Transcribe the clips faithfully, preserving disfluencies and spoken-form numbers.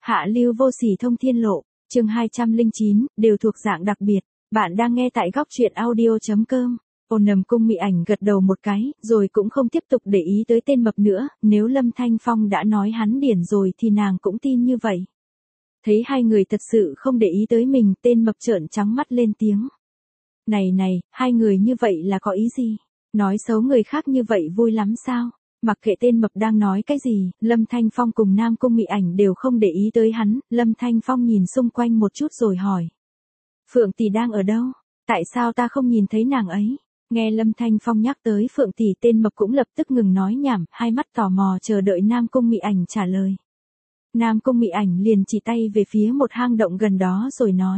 Hạ lưu vô sỉ thông thiên lộ, chương hai trăm lẻ chín, đều thuộc dạng đặc biệt. Bạn đang nghe tại góc truyện audio chấm com. Ôn Nầm Cung Mị Ảnh gật đầu một cái, rồi cũng không tiếp tục để ý tới tên mập nữa, nếu Lâm Thanh Phong đã nói hắn điển rồi thì nàng cũng tin như vậy. Thấy hai người thật sự không để ý tới mình, tên mập trợn trắng mắt lên tiếng. Này này, hai người như vậy là có ý gì? Nói xấu người khác như vậy vui lắm sao? Mặc kệ tên mập đang nói cái gì, Lâm Thanh Phong cùng Nam Cung Mị Ảnh đều không để ý tới hắn, Lâm Thanh Phong nhìn xung quanh một chút rồi hỏi. Phượng tỷ đang ở đâu? Tại sao ta không nhìn thấy nàng ấy? Nghe Lâm Thanh Phong nhắc tới Phượng tỷ, tên mập cũng lập tức ngừng nói nhảm, hai mắt tò mò chờ đợi Nam Cung Mị Ảnh trả lời. Nam Cung Mị Ảnh liền chỉ tay về phía một hang động gần đó rồi nói.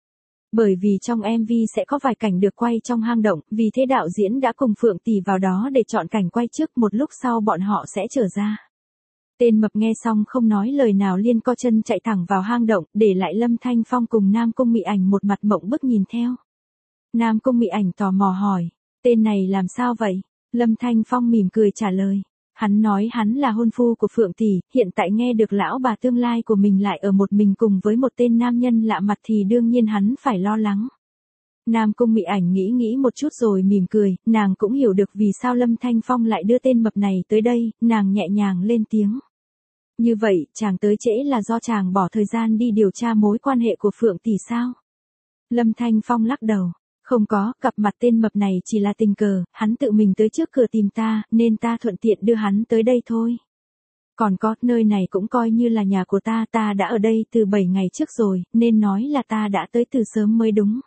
Bởi vì trong em vê sẽ có vài cảnh được quay trong hang động, vì thế đạo diễn đã cùng Phượng tỷ vào đó để chọn cảnh quay trước, một lúc sau bọn họ sẽ trở ra. Tên mập nghe xong không nói lời nào, liền co chân chạy thẳng vào hang động, để lại Lâm Thanh Phong cùng Nam Cung Mị Ảnh một mặt mộng bức nhìn theo. Nam Cung Mị Ảnh tò mò hỏi, tên này làm sao vậy? Lâm Thanh Phong mỉm cười trả lời. Hắn nói hắn là hôn phu của Phượng tỷ, hiện tại nghe được lão bà tương lai của mình lại ở một mình cùng với một tên nam nhân lạ mặt thì đương nhiên hắn phải lo lắng. Nam Cung Mị Ảnh nghĩ nghĩ một chút rồi mỉm cười, nàng cũng hiểu được vì sao Lâm Thanh Phong lại đưa tên mập này tới đây, nàng nhẹ nhàng lên tiếng. Như vậy, chàng tới trễ là do chàng bỏ thời gian đi điều tra mối quan hệ của Phượng tỷ sao? Lâm Thanh Phong lắc đầu. Không có, gặp mặt tên mập này chỉ là tình cờ, hắn tự mình tới trước cửa tìm ta, nên ta thuận tiện đưa hắn tới đây thôi. Còn có, nơi này cũng coi như là nhà của ta, ta đã ở đây từ bảy ngày trước rồi, nên nói là ta đã tới từ sớm mới đúng.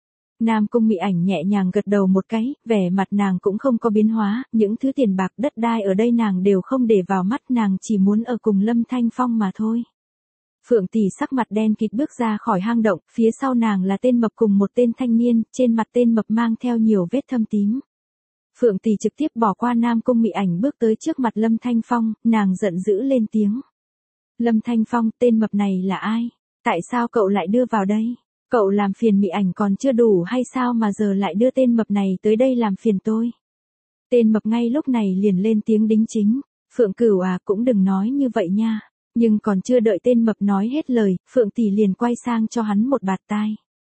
Nam Cung Mị Ảnh nhẹ nhàng gật đầu một cái, vẻ mặt nàng cũng không có biến hóa, những thứ tiền bạc đất đai ở đây nàng đều không để vào mắt, nàng chỉ muốn ở cùng Lâm Thanh Phong mà thôi. Phượng tỷ sắc mặt đen kịt bước ra khỏi hang động, phía sau nàng là tên mập cùng một tên thanh niên, trên mặt tên mập mang theo nhiều vết thâm tím. Phượng tỷ trực tiếp bỏ qua Nam Cung Mị Ảnh bước tới trước mặt Lâm Thanh Phong, nàng giận dữ lên tiếng. Lâm Thanh Phong, tên mập này là ai? Tại sao cậu lại đưa vào đây? Cậu làm phiền Mị Ảnh còn chưa đủ hay sao mà giờ lại đưa tên mập này tới đây làm phiền tôi? Tên mập ngay lúc này liền lên tiếng đính chính. Phượng Cửu à, cũng đừng nói như vậy nha. Nhưng còn chưa đợi tên mập nói hết lời, Phượng tỷ liền quay sang cho hắn một bạt tai.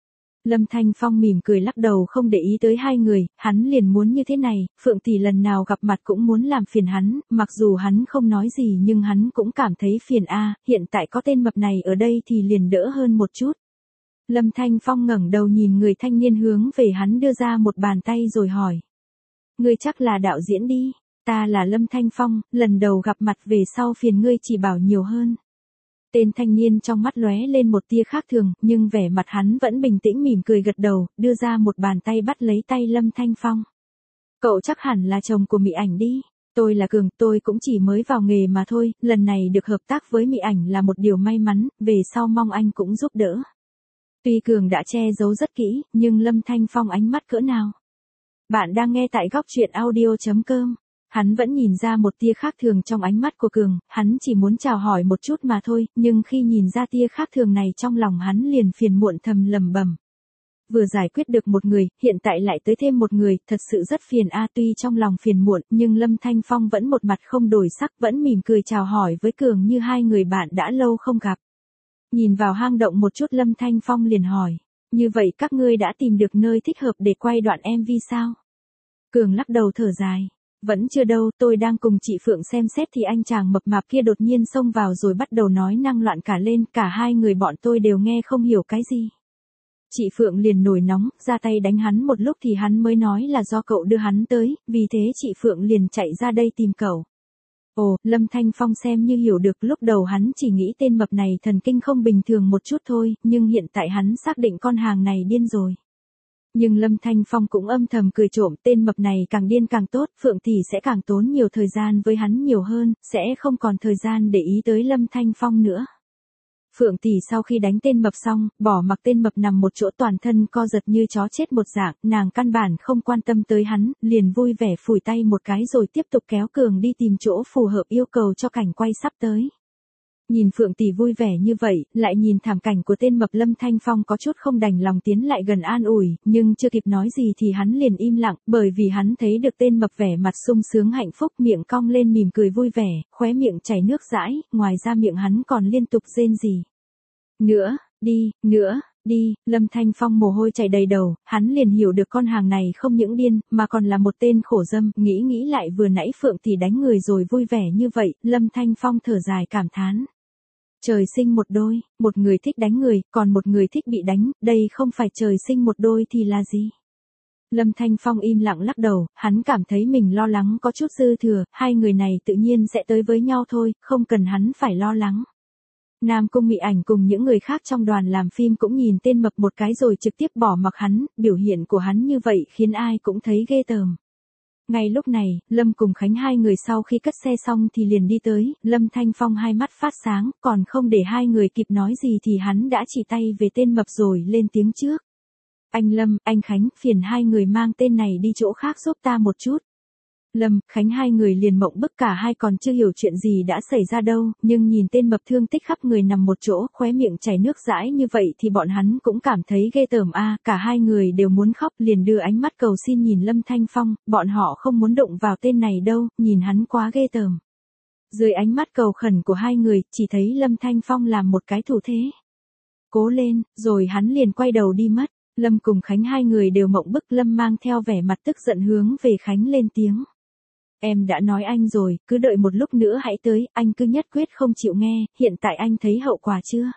Lâm Thanh Phong mỉm cười lắc đầu không để ý tới hai người, hắn liền muốn như thế này, Phượng tỷ lần nào gặp mặt cũng muốn làm phiền hắn, mặc dù hắn không nói gì nhưng hắn cũng cảm thấy phiền a, hiện tại có tên mập này ở đây thì liền đỡ hơn một chút. Lâm Thanh Phong ngẩng đầu nhìn người thanh niên hướng về hắn đưa ra một bàn tay rồi hỏi. Ngươi chắc là đạo diễn đi. Ta là Lâm Thanh Phong, lần đầu gặp mặt, về sau phiền ngươi chỉ bảo nhiều hơn. Tên thanh niên trong mắt lóe lên một tia khác thường, nhưng vẻ mặt hắn vẫn bình tĩnh mỉm cười gật đầu, đưa ra một bàn tay bắt lấy tay Lâm Thanh Phong. Cậu chắc hẳn là chồng của Mị Ảnh đi. Tôi là Cường, tôi cũng chỉ mới vào nghề mà thôi, lần này được hợp tác với Mị Ảnh là một điều may mắn, về sau mong anh cũng giúp đỡ. Tuy Cường đã che giấu rất kỹ, nhưng Lâm Thanh Phong ánh mắt cỡ nào. Bạn đang nghe tại góc truyện audio chấm com. Hắn vẫn nhìn ra một tia khác thường trong ánh mắt của Cường, hắn chỉ muốn chào hỏi một chút mà thôi, nhưng khi nhìn ra tia khác thường này trong lòng hắn liền phiền muộn thầm lầm bầm. Vừa giải quyết được một người, hiện tại lại tới thêm một người, thật sự rất phiền a. Tuy trong lòng phiền muộn, nhưng Lâm Thanh Phong vẫn một mặt không đổi sắc, vẫn mỉm cười chào hỏi với Cường như hai người bạn đã lâu không gặp. Nhìn vào hang động một chút, Lâm Thanh Phong liền hỏi, như vậy các ngươi đã tìm được nơi thích hợp để quay đoạn em vê sao? Cường lắc đầu thở dài. Vẫn chưa đâu, tôi đang cùng chị Phượng xem xét thì anh chàng mập mạp kia đột nhiên xông vào rồi bắt đầu nói năng loạn cả lên, cả hai người bọn tôi đều nghe không hiểu cái gì. Chị Phượng liền nổi nóng, ra tay đánh hắn một lúc thì hắn mới nói là do cậu đưa hắn tới, vì thế chị Phượng liền chạy ra đây tìm cậu. Ồ, Lâm Thanh Phong xem như hiểu được, lúc đầu hắn chỉ nghĩ tên mập này thần kinh không bình thường một chút thôi, nhưng hiện tại hắn xác định con hàng này điên rồi. Nhưng Lâm Thanh Phong cũng âm thầm cười trộm, tên mập này càng điên càng tốt, Phượng tỷ sẽ càng tốn nhiều thời gian với hắn nhiều hơn, sẽ không còn thời gian để ý tới Lâm Thanh Phong nữa. Phượng tỷ sau khi đánh tên mập xong, bỏ mặc tên mập nằm một chỗ toàn thân co giật như chó chết một dạng, nàng căn bản không quan tâm tới hắn, liền vui vẻ phủi tay một cái rồi tiếp tục kéo Cường đi tìm chỗ phù hợp yêu cầu cho cảnh quay sắp tới. Nhìn Phượng tỷ vui vẻ như vậy, lại nhìn thảm cảnh của tên mập, Lâm Thanh Phong có chút không đành lòng tiến lại gần an ủi, nhưng chưa kịp nói gì thì hắn liền im lặng, bởi vì hắn thấy được tên mập vẻ mặt sung sướng hạnh phúc, miệng cong lên mỉm cười vui vẻ, khóe miệng chảy nước dãi, ngoài ra miệng hắn còn liên tục rên rỉ. Nữa, đi, nữa, đi, Lâm Thanh Phong mồ hôi chảy đầy đầu, hắn liền hiểu được con hàng này không những điên, mà còn là một tên khổ dâm, nghĩ nghĩ lại vừa nãy Phượng tỷ đánh người rồi vui vẻ như vậy, Lâm Thanh Phong thở dài cảm thán. Trời sinh một đôi, một người thích đánh người, còn một người thích bị đánh, đây không phải trời sinh một đôi thì là gì? Lâm Thanh Phong im lặng lắc đầu, hắn cảm thấy mình lo lắng có chút dư thừa, hai người này tự nhiên sẽ tới với nhau thôi, không cần hắn phải lo lắng. Nam Cung Mị Ảnh cùng những người khác trong đoàn làm phim cũng nhìn tên mập một cái rồi trực tiếp bỏ mặc hắn, biểu hiện của hắn như vậy khiến ai cũng thấy ghê tởm. Ngay lúc này, Lâm cùng Khánh hai người sau khi cất xe xong thì liền đi tới, Lâm Thanh Phong hai mắt phát sáng, còn không để hai người kịp nói gì thì hắn đã chỉ tay về tên mập rồi lên tiếng trước. Anh Lâm, anh Khánh, phiền hai người mang tên này đi chỗ khác giúp ta một chút. Lâm, Khánh hai người liền mộng bức, cả hai còn chưa hiểu chuyện gì đã xảy ra đâu, nhưng nhìn tên mập thương tích khắp người nằm một chỗ, khóe miệng chảy nước dãi như vậy thì bọn hắn cũng cảm thấy ghê tởm a, cả hai người đều muốn khóc, liền đưa ánh mắt cầu xin nhìn Lâm Thanh Phong, bọn họ không muốn đụng vào tên này đâu, nhìn hắn quá ghê tởm. Dưới ánh mắt cầu khẩn của hai người, chỉ thấy Lâm Thanh Phong làm một cái thủ thế. Cố lên, rồi hắn liền quay đầu đi mất. Lâm cùng Khánh hai người đều mộng bức, Lâm mang theo vẻ mặt tức giận hướng về Khánh lên tiếng. Em đã nói anh rồi, cứ đợi một lúc nữa hãy tới, anh cứ nhất quyết không chịu nghe, hiện tại anh thấy hậu quả chưa?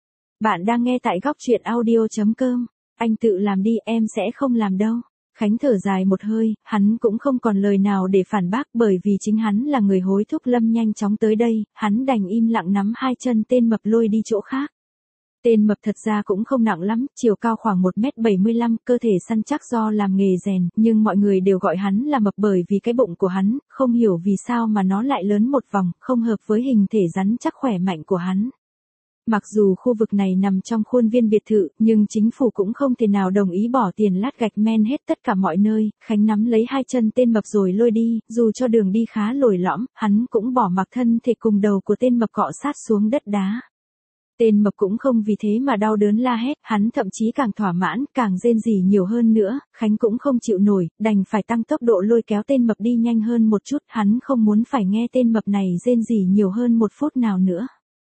Bạn đang nghe tại góc truyện audio chấm com, anh tự làm đi, em sẽ không làm đâu. Khánh thở dài một hơi, hắn cũng không còn lời nào để phản bác, bởi vì chính hắn là người hối thúc Lâm nhanh chóng tới đây, hắn đành im lặng nắm hai chân tên mập lôi đi chỗ khác. Tên mập thật ra cũng không nặng lắm, chiều cao khoảng một mét bảy mươi lăm, cơ thể săn chắc do làm nghề rèn, nhưng mọi người đều gọi hắn là mập bởi vì cái bụng của hắn, không hiểu vì sao mà nó lại lớn một vòng, không hợp với hình thể rắn chắc khỏe mạnh của hắn. Mặc dù khu vực này nằm trong khuôn viên biệt thự, nhưng chính phủ cũng không thể nào đồng ý bỏ tiền lát gạch men hết tất cả mọi nơi, Khánh nắm lấy hai chân tên mập rồi lôi đi, dù cho đường đi khá lồi lõm, hắn cũng bỏ mặc thân thể cùng đầu của tên mập cọ sát xuống đất đá. Tên mập cũng không vì thế mà đau đớn la hét, hắn thậm chí càng thỏa mãn, càng rên rỉ nhiều hơn nữa, Khánh cũng không chịu nổi, đành phải tăng tốc độ lôi kéo tên mập đi nhanh hơn một chút, hắn không muốn phải nghe tên mập này rên rỉ nhiều hơn một phút nào nữa.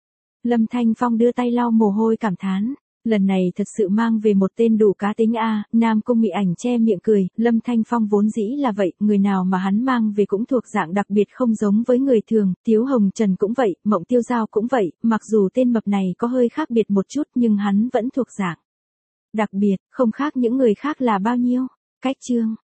Lâm Thanh Phong đưa tay lau mồ hôi cảm thán, lần này thật sự mang về một tên đủ cá tính a. Nam Cung Mị Ảnh che miệng cười, Lâm Thanh Phong vốn dĩ là vậy, người nào mà hắn mang về cũng thuộc dạng đặc biệt không giống với người thường, Tiếu Hồng Trần cũng vậy, Mộng Tiêu Giao cũng vậy, mặc dù tên mập này có hơi khác biệt một chút nhưng hắn vẫn thuộc dạng đặc biệt, không khác những người khác là bao nhiêu. Cách chương